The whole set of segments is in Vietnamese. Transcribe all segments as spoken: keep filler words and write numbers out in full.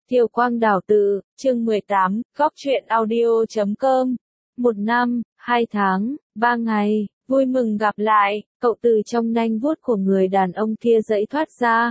Thiều Quang Đào Tự, chương mười tám, góc truyện audio chấm com. Một năm, hai tháng, ba ngày, vui mừng gặp lại, cậu từ trong nanh vuốt của người đàn ông kia dãy thoát ra.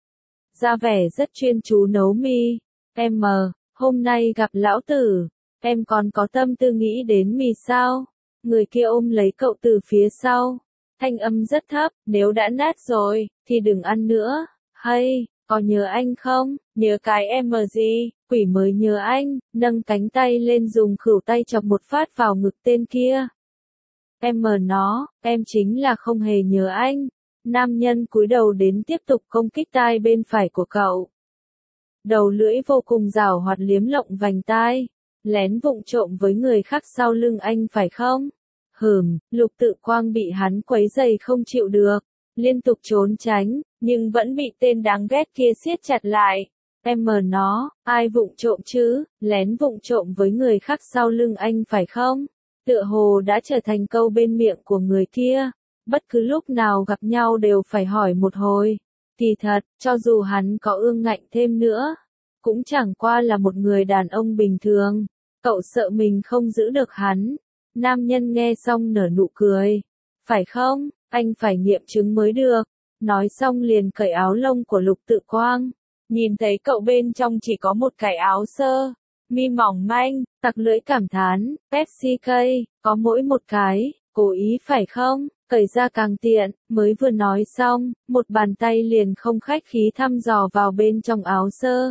Ra vẻ rất chuyên chú nấu mì. Em mờ, hôm nay gặp lão tử, em còn có tâm tư nghĩ đến mì sao? Người kia ôm lấy cậu từ phía sau. Thanh âm rất thấp, nếu đã nát rồi, thì đừng ăn nữa. Hay, có nhớ anh không? Nhớ cái em mờ gì? Quỷ mới nhớ anh, nâng cánh tay lên dùng khuỷu tay chọc một phát vào ngực tên kia. Em mờ nó, em chính là không hề nhớ anh. Nam nhân cúi đầu đến tiếp tục công kích tai bên phải của cậu. Đầu lưỡi vô cùng rảo hoạt liếm lộng vành tai. Lén vụng trộm với người khác sau lưng anh phải không? Hừm, Lục Tự Quang bị hắn quấy dày không chịu được, liên tục trốn tránh, nhưng vẫn bị tên đáng ghét kia siết chặt lại. Em mờ nó, ai vụng trộm chứ, lén vụng trộm với người khác sau lưng anh phải không? Tựa hồ đã trở thành câu bên miệng của người kia, bất cứ lúc nào gặp nhau đều phải hỏi một hồi. Kỳ thật, cho dù hắn có ương ngạnh thêm nữa, cũng chẳng qua là một người đàn ông bình thường, cậu sợ mình không giữ được hắn. Nam nhân nghe xong nở nụ cười. Phải không, anh phải nghiệm chứng mới được. Nói xong liền cởi áo lông của Lục Tự Quang. Nhìn thấy cậu bên trong chỉ có một cái áo sơ mi mỏng manh, tặc lưỡi cảm thán, Pepsi cây, có mỗi một cái, cố ý phải không, cởi ra càng tiện, mới vừa nói xong, một bàn tay liền không khách khí thăm dò vào bên trong áo sơ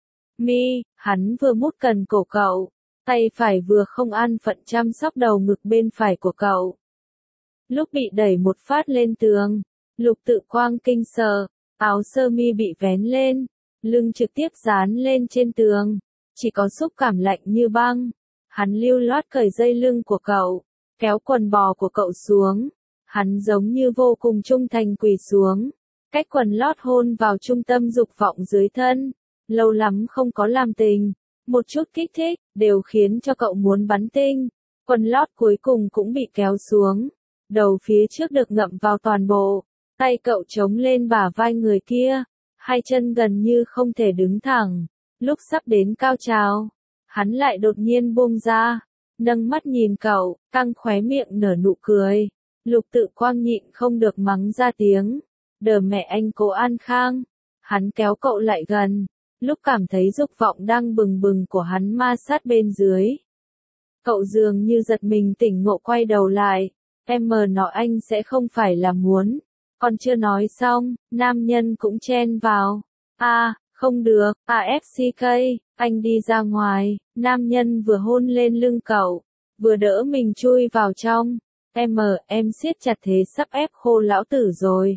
mi, hắn vừa mút cần cổ cậu. Tay phải vừa không an phận chăm sóc đầu ngực bên phải của cậu. Lúc bị đẩy một phát lên tường, Lục Tự Quang kinh sợ, áo sơ mi bị vén lên, lưng trực tiếp dán lên trên tường, chỉ có xúc cảm lạnh như băng. Hắn lưu loát cởi dây lưng của cậu, kéo quần bò của cậu xuống, hắn giống như vô cùng trung thành quỳ xuống, cách quần lót hôn vào trung tâm dục vọng dưới thân. Lâu lắm không có làm tình, một chút kích thích, đều khiến cho cậu muốn bắn tinh. Quần lót cuối cùng cũng bị kéo xuống. Đầu phía trước được ngậm vào toàn bộ. Tay cậu chống lên bả vai người kia. Hai chân gần như không thể đứng thẳng. Lúc sắp đến cao trào, hắn lại đột nhiên buông ra. Nâng mắt nhìn cậu, căng khóe miệng nở nụ cười. Lục Tự Quang nhịn không được mắng ra tiếng. Đờ mẹ anh Cố An Khang. Hắn kéo cậu lại gần. Lúc cảm thấy dục vọng đang bừng bừng của hắn ma sát bên dưới. Cậu dường như giật mình tỉnh ngộ quay đầu lại. Em mờ nó anh sẽ không phải là muốn. Còn chưa nói xong, nam nhân cũng chen vào. À, không được, à ép xê ca, anh đi ra ngoài. Nam nhân vừa hôn lên lưng cậu, vừa đỡ mình chui vào trong. Em mờ, em siết chặt thế sắp ép khô lão tử rồi.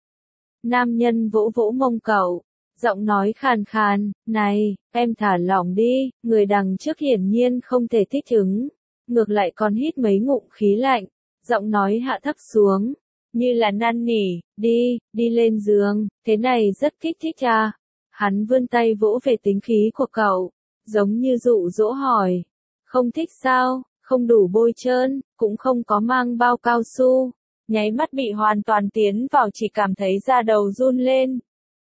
Nam nhân vỗ vỗ mông cậu. Giọng nói khàn khàn, này, em thả lỏng đi, người đằng trước hiển nhiên không thể thích ứng, ngược lại còn hít mấy ngụm khí lạnh, giọng nói hạ thấp xuống, như là năn nỉ, đi, đi lên giường, thế này rất kích thích à. Hắn vươn tay vỗ về tính khí của cậu, giống như dụ dỗ hỏi, không thích sao, không đủ bôi trơn, cũng không có mang bao cao su, nháy mắt bị hoàn toàn tiến vào chỉ cảm thấy da đầu run lên.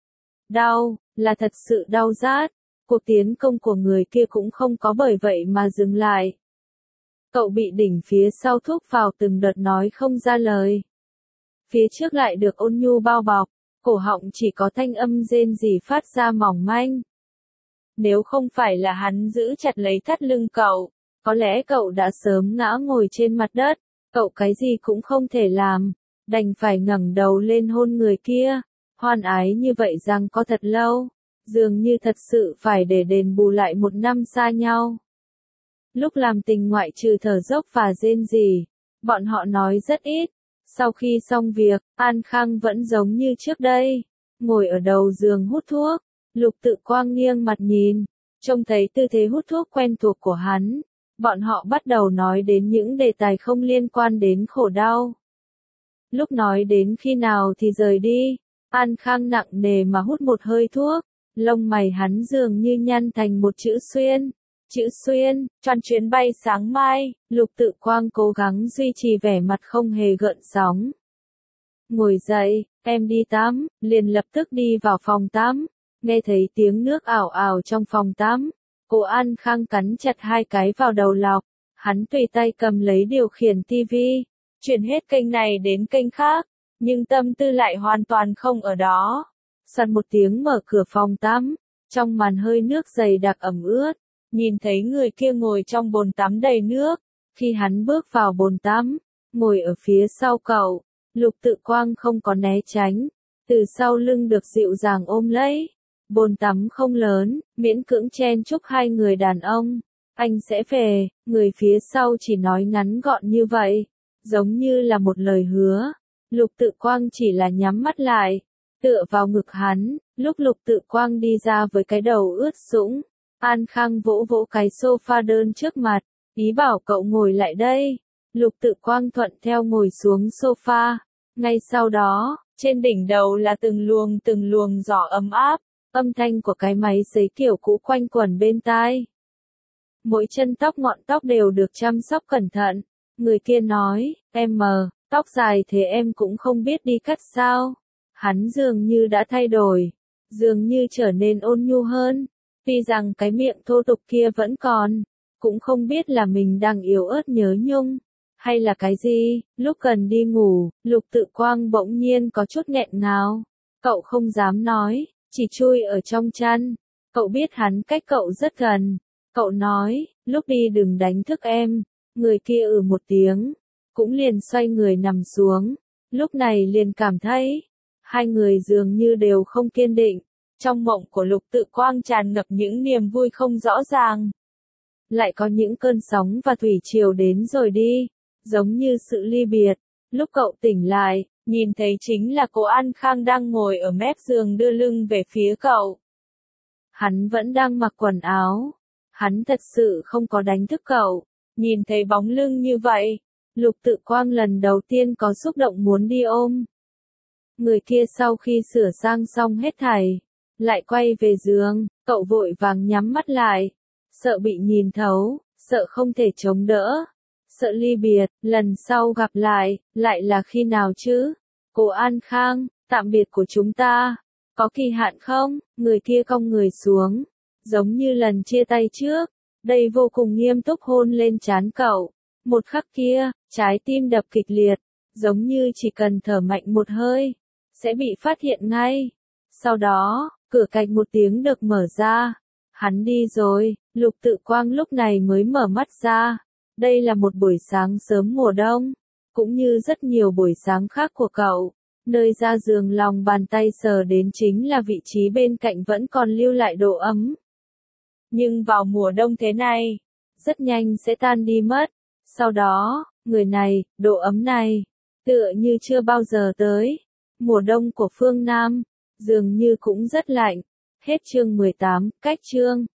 Đau, là thật sự đau rát, cuộc tiến công của người kia cũng không có bởi vậy mà dừng lại. Cậu bị đỉnh phía sau thúc vào từng đợt nói không ra lời. Phía trước lại được ôn nhu bao bọc, cổ họng chỉ có thanh âm rên rỉ phát ra mỏng manh. Nếu không phải là hắn giữ chặt lấy thắt lưng cậu, có lẽ cậu đã sớm ngã ngồi trên mặt đất, cậu cái gì cũng không thể làm, đành phải ngẩng đầu lên hôn người kia. Hoan ái như vậy rằng có thật lâu, dường như thật sự phải để đền bù lại một năm xa nhau. Lúc làm tình ngoại trừ thở dốc và rên rỉ, bọn họ nói rất ít. Sau khi xong việc, An Khang vẫn giống như trước đây, ngồi ở đầu giường hút thuốc. Lục Tự Quang nghiêng mặt nhìn, trông thấy tư thế hút thuốc quen thuộc của hắn. Bọn họ bắt đầu nói đến những đề tài không liên quan đến khổ đau. Lúc nói đến khi nào thì rời đi. An Khang nặng nề mà hút một hơi thuốc, lông mày hắn dường như nhăn thành một chữ xuyên. Chữ xuyên, choan chuyến bay sáng mai, Lục Tự Quang cố gắng duy trì vẻ mặt không hề gợn sóng. Ngồi dậy, em đi tắm, liền lập tức đi vào phòng tắm. nghe thấy tiếng nước ảo ảo trong phòng tắm. Cố An Khang cắn chặt hai cái vào đầu lọc, hắn tùy tay cầm lấy điều khiển tivi, chuyển hết kênh này đến kênh khác, nhưng tâm tư lại hoàn toàn không ở đó. Soạt một tiếng mở cửa phòng tắm, trong màn hơi nước dày đặc ẩm ướt, nhìn thấy người kia ngồi trong bồn tắm đầy nước. Khi hắn bước vào bồn tắm, ngồi ở phía sau cậu, Lục Tự Quang không có né tránh, từ sau lưng được dịu dàng ôm lấy. Bồn tắm không lớn, miễn cưỡng chen chúc hai người đàn ông. Anh sẽ về, người phía sau chỉ nói ngắn gọn như vậy, giống như là một lời hứa. Lục Tự Quang chỉ là nhắm mắt lại, tựa vào ngực hắn. Lúc Lục Tự Quang đi ra với cái đầu ướt sũng, An Khang vỗ vỗ cái sofa đơn trước mặt, ý bảo cậu ngồi lại đây. Lục Tự Quang thuận theo ngồi xuống sofa. Ngay sau đó, trên đỉnh đầu là từng luồng từng luồng gió ấm áp, âm thanh của cái máy sấy kiểu cũ quanh quẩn bên tai. Mỗi chân tóc ngọn tóc đều được chăm sóc cẩn thận. Người kia nói, em mờ, tóc dài thế em cũng không biết đi cắt sao. Hắn dường như đã thay đổi, dường như trở nên ôn nhu hơn. Tuy rằng cái miệng thô tục kia vẫn còn, cũng không biết là mình đang yếu ớt nhớ nhung, hay là cái gì. Lúc gần đi ngủ, Lục Tự Quang bỗng nhiên có chút nghẹn ngào. Cậu không dám nói, chỉ chui ở trong chăn. Cậu biết hắn cách cậu rất gần. Cậu nói, lúc đi đừng đánh thức em. Người kia ừ một tiếng, cũng liền xoay người nằm xuống. Lúc này liền cảm thấy, hai người dường như đều không kiên định. Trong mộng của Lục Tự Quang tràn ngập những niềm vui không rõ ràng. Lại có những cơn sóng và thủy triều đến rồi đi, giống như sự ly biệt. Lúc cậu tỉnh lại, nhìn thấy chính là Cố An Khang đang ngồi ở mép giường đưa lưng về phía cậu. Hắn vẫn đang mặc quần áo. Hắn thật sự không có đánh thức cậu. Nhìn thấy bóng lưng như vậy, Lục Tự Quang lần đầu tiên có xúc động muốn đi ôm. Người kia sau khi sửa sang xong hết thảy, lại quay về giường. Cậu vội vàng nhắm mắt lại, sợ bị nhìn thấu, sợ không thể chống đỡ, sợ ly biệt. Lần sau gặp lại, lại là khi nào chứ? Cố An Khang, tạm biệt của chúng ta, có kỳ hạn không? Người kia cong người xuống, giống như lần chia tay trước. Đây vô cùng nghiêm túc hôn lên trán cậu. Một khắc kia, trái tim đập kịch liệt, giống như chỉ cần thở mạnh một hơi, sẽ bị phát hiện ngay. Sau đó, cửa cạch một tiếng được mở ra. Hắn đi rồi. Lục Tự Quang lúc này mới mở mắt ra. Đây là một buổi sáng sớm mùa đông, cũng như rất nhiều buổi sáng khác của cậu. Nơi ra giường lòng bàn tay sờ đến chính là vị trí bên cạnh vẫn còn lưu lại độ ấm. Nhưng vào mùa đông thế này, rất nhanh sẽ tan đi mất. Sau đó, người này, độ ấm này, tựa như chưa bao giờ tới. Mùa đông của phương Nam, dường như cũng rất lạnh. Hết chương mười tám, cách chương.